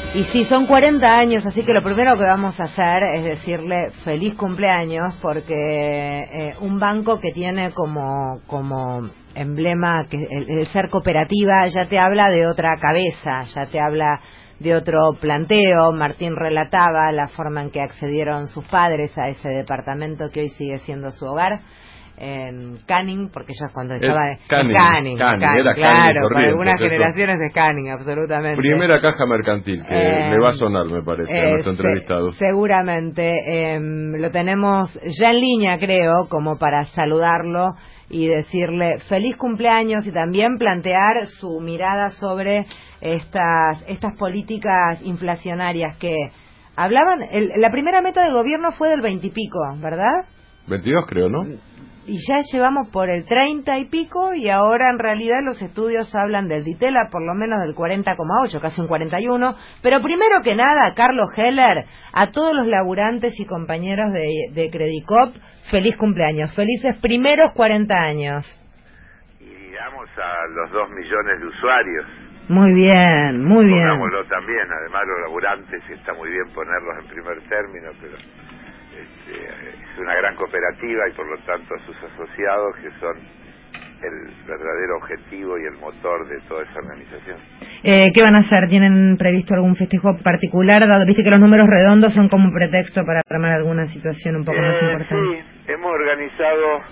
Y sí, son 40 años, así que lo primero que vamos a hacer es decirle feliz cumpleaños, porque un banco que tiene como emblema que el ser cooperativa ya te habla de otra cabeza, ya te habla de otro planteo. Martín relataba la forma en que accedieron sus padres a ese departamento que hoy sigue siendo su hogar, en Canning, porque ya cuando estaba Canning, claro, para algunas generaciones de Canning, absolutamente. Primera caja mercantil, que le va a sonar, me parece, a nuestro entrevistado. Seguramente, lo tenemos ya en línea, creo, como para saludarlo y decirle feliz cumpleaños, y también plantear su mirada sobre estas políticas inflacionarias que hablaban. La primera meta del gobierno fue del 20 y pico, ¿verdad? 22 creo, ¿no? Y ya llevamos por el 30 y pico, y ahora en realidad los estudios hablan del Ditela por lo menos del 40,8, casi un 41. Pero primero que nada, Carlos Heller, a todos los laburantes y compañeros de Credicop, feliz cumpleaños, felices primeros 40 años. Y digamos a los 2 millones de usuarios. Muy bien, muy bien. Pongámoslo también, además los laburantes, está muy bien ponerlos en primer término, pero es una gran cooperativa y por lo tanto sus asociados que son el verdadero objetivo y el motor de toda esa organización. ¿Qué van a hacer? ¿Tienen previsto algún festejo particular? Viste que los números redondos son como un pretexto para armar alguna situación un poco más importante. Sí, hemos organizado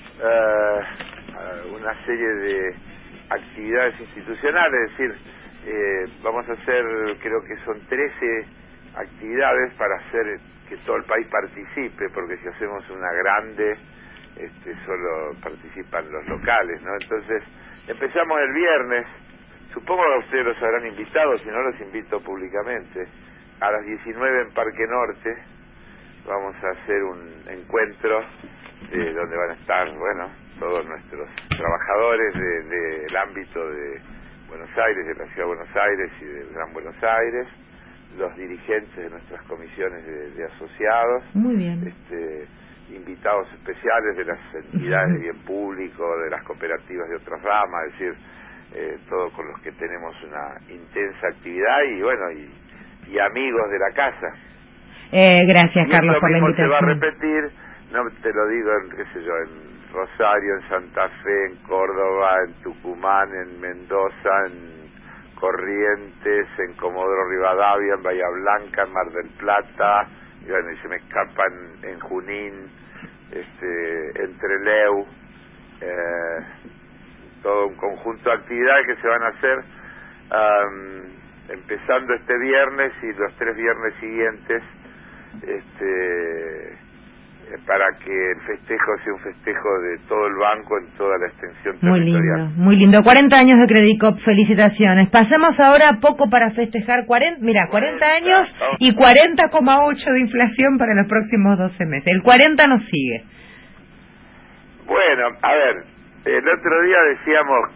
una serie de actividades institucionales, es decir, vamos a hacer, creo que son 13 actividades para hacer que todo el país participe, porque si hacemos una grande, solo participan los locales, ¿no? Entonces, empezamos el viernes, supongo que ustedes los habrán invitado, si no los invito públicamente, a las 19 en Parque Norte, vamos a hacer un encuentro donde van a estar, bueno, todos nuestros trabajadores del ámbito de Buenos Aires, de la Ciudad de Buenos Aires y del Gran Buenos Aires, los dirigentes de nuestras comisiones de asociados. Muy bien. Invitados especiales de las entidades de bien público, de las cooperativas de otras ramas, es decir, todos con los que tenemos una intensa actividad y bueno, y amigos de la casa. Gracias, Carlos, por la invitación. Se va a repetir, no te lo digo en, qué sé yo, en Rosario, en Santa Fe, en Córdoba, en Tucumán, en Mendoza, en Corrientes, en Comodoro Rivadavia, en Bahía Blanca, en Mar del Plata, y bueno, y se me escapan en Junín, en Trelew, todo un conjunto de actividades que se van a hacer empezando este viernes y los 3 viernes siguientes, para que el festejo sea un festejo de todo el banco en toda la extensión territorial. Muy lindo. 40 años de Credicop, felicitaciones. Pasemos ahora poco para festejar 40 años y 40,8 de inflación para los próximos 12 meses. El 40 nos sigue. Bueno, a ver, el otro día decíamos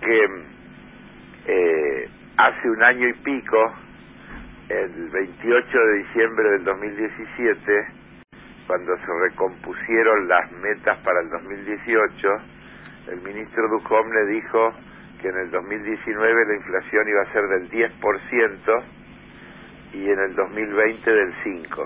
que hace un año y pico, el 28 de diciembre del 2017, cuando se recompusieron las metas para el 2018, el ministro Ducom le dijo que en el 2019 la inflación iba a ser del 10% y en el 2020 del 5%.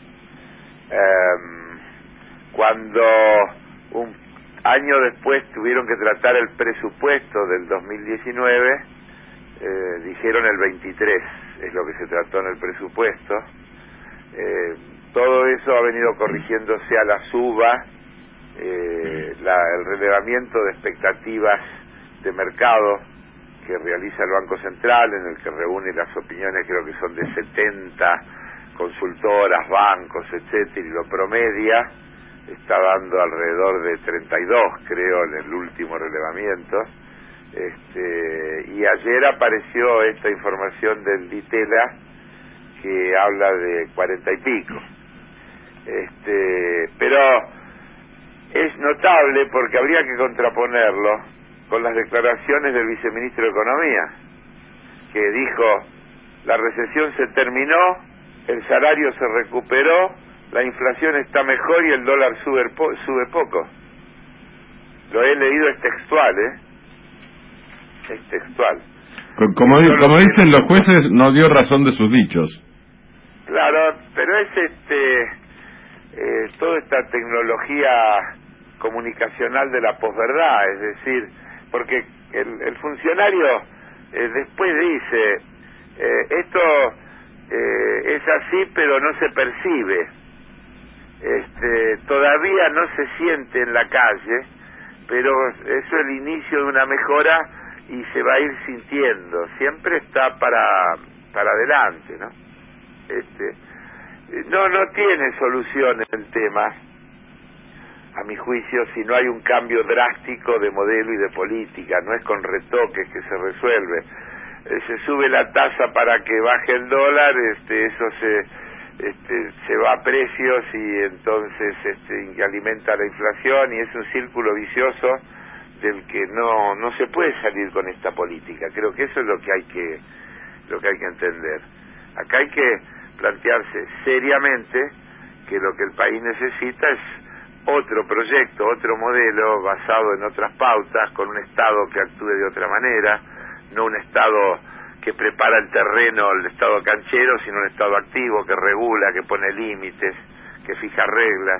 Cuando un año después tuvieron que tratar el presupuesto del 2019, dijeron el 23%, es lo que se trató en el presupuesto. Todo eso ha venido corrigiéndose a la suba, el relevamiento de expectativas de mercado que realiza el Banco Central, en el que reúne las opiniones, creo que son de 70 consultoras, bancos, etcétera, y lo promedia, está dando alrededor de 32, creo, en el último relevamiento. Y ayer apareció esta información del Ditela que habla de 40 y pico. Pero es notable porque habría que contraponerlo con las declaraciones del viceministro de Economía, que dijo: la recesión se terminó, el salario se recuperó, la inflación está mejor y el dólar sube poco. Lo he leído, es textual, es textual. Como dicen los jueces, no dio razón de sus dichos. Claro, pero es toda esta tecnología comunicacional de la posverdad, es decir, porque el funcionario después dice, esto es así pero no se percibe, todavía no se siente en la calle, pero eso es el inicio de una mejora y se va a ir sintiendo, siempre está para adelante, ¿no? No tiene solución el tema, a mi juicio, si no hay un cambio drástico de modelo y de política. No es con retoques que se resuelve. Se sube la tasa para que baje el dólar, eso se va a precios y entonces alimenta la inflación, y es un círculo vicioso del que no se puede salir con esta política. Creo que eso es lo que hay que entender. Acá hay que plantearse seriamente que lo que el país necesita es otro proyecto, otro modelo basado en otras pautas, con un Estado que actúe de otra manera, no un Estado que prepara el terreno, el Estado canchero, sino un Estado activo que regula, que pone límites, que fija reglas,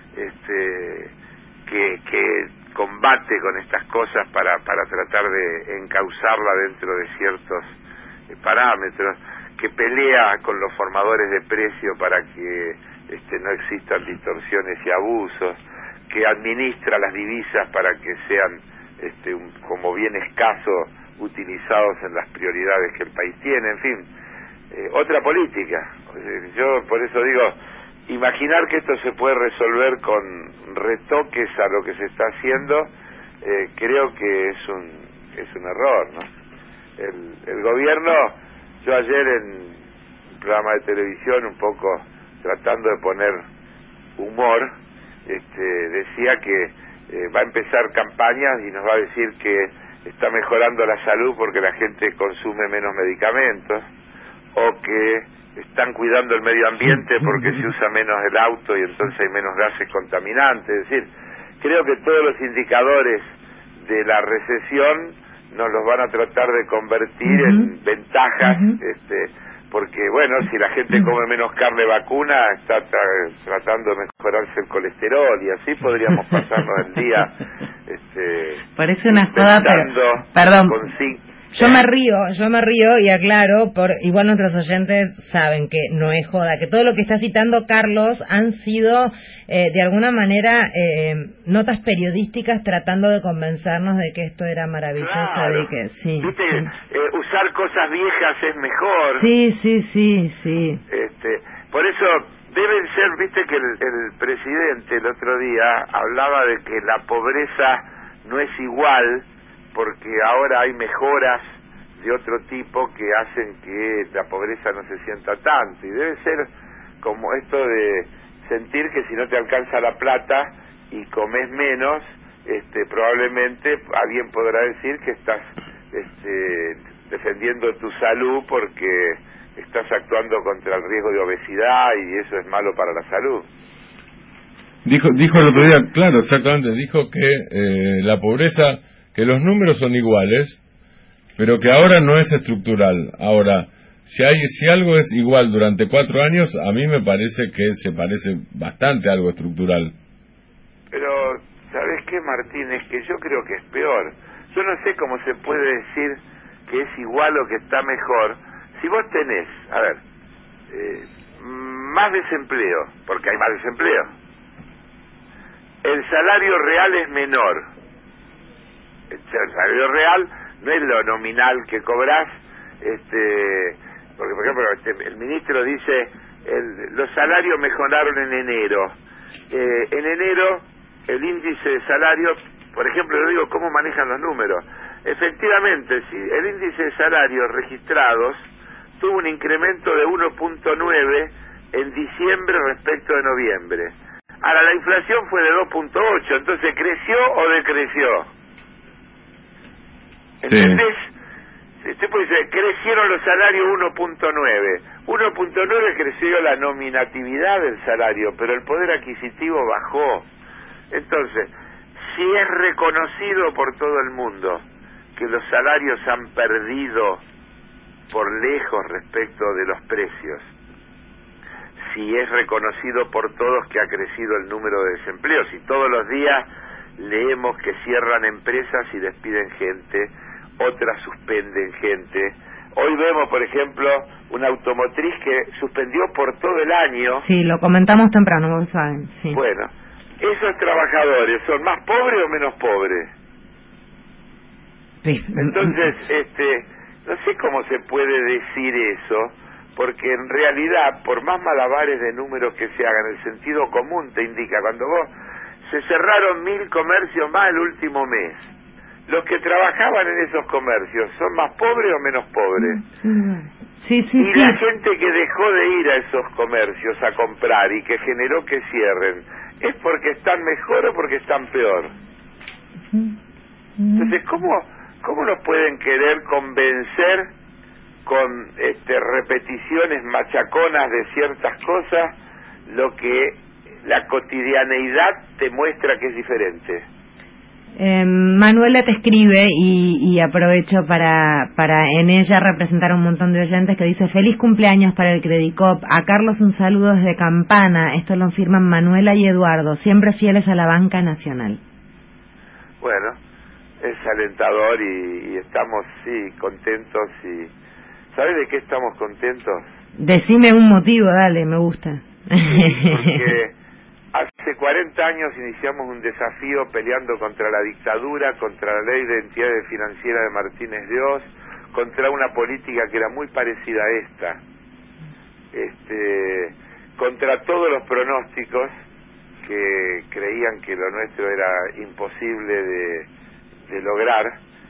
que combate con estas cosas para tratar de encauzarla dentro de ciertos parámetros, que pelea con los formadores de precio para que no existan distorsiones y abusos, que administra las divisas para que sean como bien escaso utilizados en las prioridades que el país tiene, en fin, otra política. Yo por eso digo, imaginar que esto se puede resolver con retoques a lo que se está haciendo, creo que es un error, ¿no? El gobierno, yo ayer en un programa de televisión, un poco tratando de poner humor, decía que va a empezar campañas y nos va a decir que está mejorando la salud porque la gente consume menos medicamentos, o que están cuidando el medio ambiente porque se usa menos el auto y entonces hay menos gases contaminantes. Es decir, creo que todos los indicadores de la recesión nos los van a tratar de convertir en ventajas, porque bueno, si la gente come menos carne vacuna, está tratando de mejorarse el colesterol, y así podríamos pasarnos el día parece una joda, pero perdón, yo me río y aclaro, igual nuestros oyentes saben que no es joda, que todo lo que está citando Carlos han sido de alguna manera notas periodísticas tratando de convencernos de que esto era maravilloso, claro. De que sí, ¿viste? Sí. Usar cosas viejas es mejor. Sí. Por eso deben ser, viste que el presidente el otro día hablaba de que la pobreza no es igual, porque ahora hay mejoras de otro tipo que hacen que la pobreza no se sienta tanto, y debe ser como esto de sentir que si no te alcanza la plata y comes menos, probablemente alguien podrá decir que estás defendiendo tu salud porque estás actuando contra el riesgo de obesidad y eso es malo para la salud. Dijo el otro día, claro, exactamente, dijo que la pobreza, que los números son iguales, pero que ahora no es estructural. Ahora, si algo es igual durante 4 años, a mí me parece que se parece bastante a algo estructural. Pero, ¿sabes qué, Martín? Es que yo creo que es peor. Yo no sé cómo se puede decir que es igual o que está mejor. Si vos tenés, más desempleo, porque hay más desempleo, el salario real es menor. El salario real no es lo nominal que cobrás, porque por ejemplo el ministro dice los salarios mejoraron en enero. En enero el índice de salario, por ejemplo, yo digo cómo manejan los números. Efectivamente, si el índice de salarios registrados tuvo un incremento de 1.9 en diciembre respecto de noviembre. Ahora la inflación fue de 2.8, entonces ¿creció o decreció? ¿Entendés? Sí. Pues dice, crecieron los salarios 1.9. 1.9 creció la nominatividad del salario, pero el poder adquisitivo bajó. Entonces, si es reconocido por todo el mundo que los salarios han perdido por lejos respecto de los precios, si es reconocido por todos que ha crecido el número de desempleos, si todos los días leemos que cierran empresas y despiden gente, otras suspenden gente. Hoy vemos, por ejemplo, una automotriz que suspendió por todo el año. Sí, lo comentamos temprano, vos saben. Sí. Bueno, ¿esos trabajadores son más pobres o menos pobres? Sí. Entonces, no sé cómo se puede decir eso, porque en realidad, por más malabares de números que se hagan, el sentido común te indica, cuando vos se cerraron 1.000 comercios más el último mes, los que trabajaban en esos comercios, ¿son más pobres o menos pobres? Sí. Y la gente que dejó de ir a esos comercios a comprar y que generó que cierren, ¿es porque están mejor o porque están peor? Entonces, ¿cómo nos pueden querer convencer con repeticiones machaconas de ciertas cosas lo que la cotidianeidad te muestra que es diferente? Manuela te escribe y aprovecho para en ella representar a un montón de oyentes que dice: feliz cumpleaños para el Credicop, a Carlos un saludo desde Campana. Esto lo firman Manuela y Eduardo, siempre fieles a la banca nacional. Bueno, es alentador y estamos, sí, contentos. Y ¿sabes de qué estamos contentos? Decime un motivo, dale, me gusta. Porque hace 40 años iniciamos un desafío peleando contra la dictadura, contra la ley de entidades financieras de Martínez de Oz, contra una política que era muy parecida a esta, contra todos los pronósticos que creían que lo nuestro era imposible de lograr,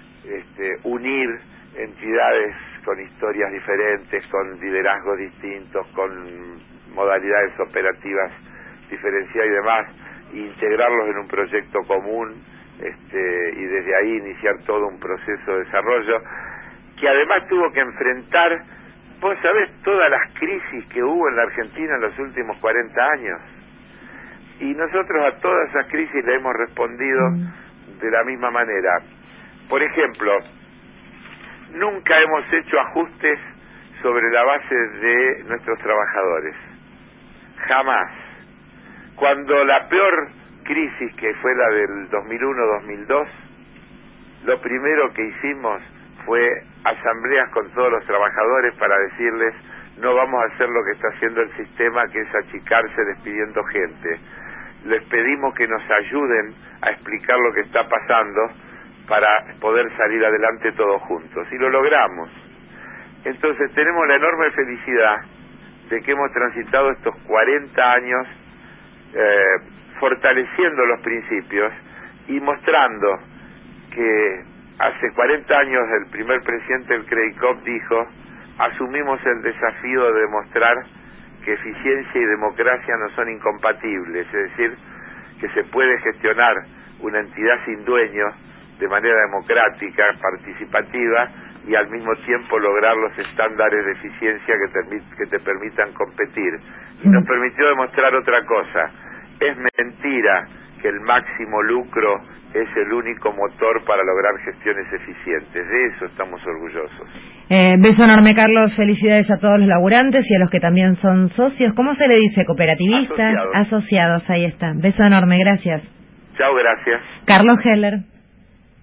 unir entidades con historias diferentes, con liderazgos distintos, con modalidades operativas diferenciadas y demás, e integrarlos en un proyecto común, y desde ahí iniciar todo un proceso de desarrollo que además tuvo que enfrentar, vos sabés, todas las crisis que hubo en la Argentina en los últimos 40 años, y nosotros a todas esas crisis le hemos respondido de la misma manera. Por ejemplo, nunca hemos hecho ajustes sobre la base de nuestros trabajadores, jamás. Cuando la peor crisis, que fue la del 2001-2002, lo primero que hicimos fue asambleas con todos los trabajadores para decirles: no vamos a hacer lo que está haciendo el sistema, que es achicarse despidiendo gente. Les pedimos que nos ayuden a explicar lo que está pasando para poder salir adelante todos juntos, y lo logramos. Entonces tenemos la enorme felicidad de que hemos transitado estos 40 años fortaleciendo los principios y mostrando que hace 40 años el primer presidente del Credicop dijo: asumimos el desafío de demostrar que eficiencia y democracia no son incompatibles, es decir, que se puede gestionar una entidad sin dueño de manera democrática, participativa, y al mismo tiempo lograr los estándares de eficiencia que te permitan competir. Y nos permitió demostrar otra cosa: es mentira que el máximo lucro es el único motor para lograr gestiones eficientes. De eso estamos orgullosos. Beso enorme, Carlos. Felicidades a todos los laburantes y a los que también son socios. ¿Cómo se le dice? ¿Cooperativistas? Asociados, ahí está. Beso enorme, gracias. Chao, gracias. Carlos Heller.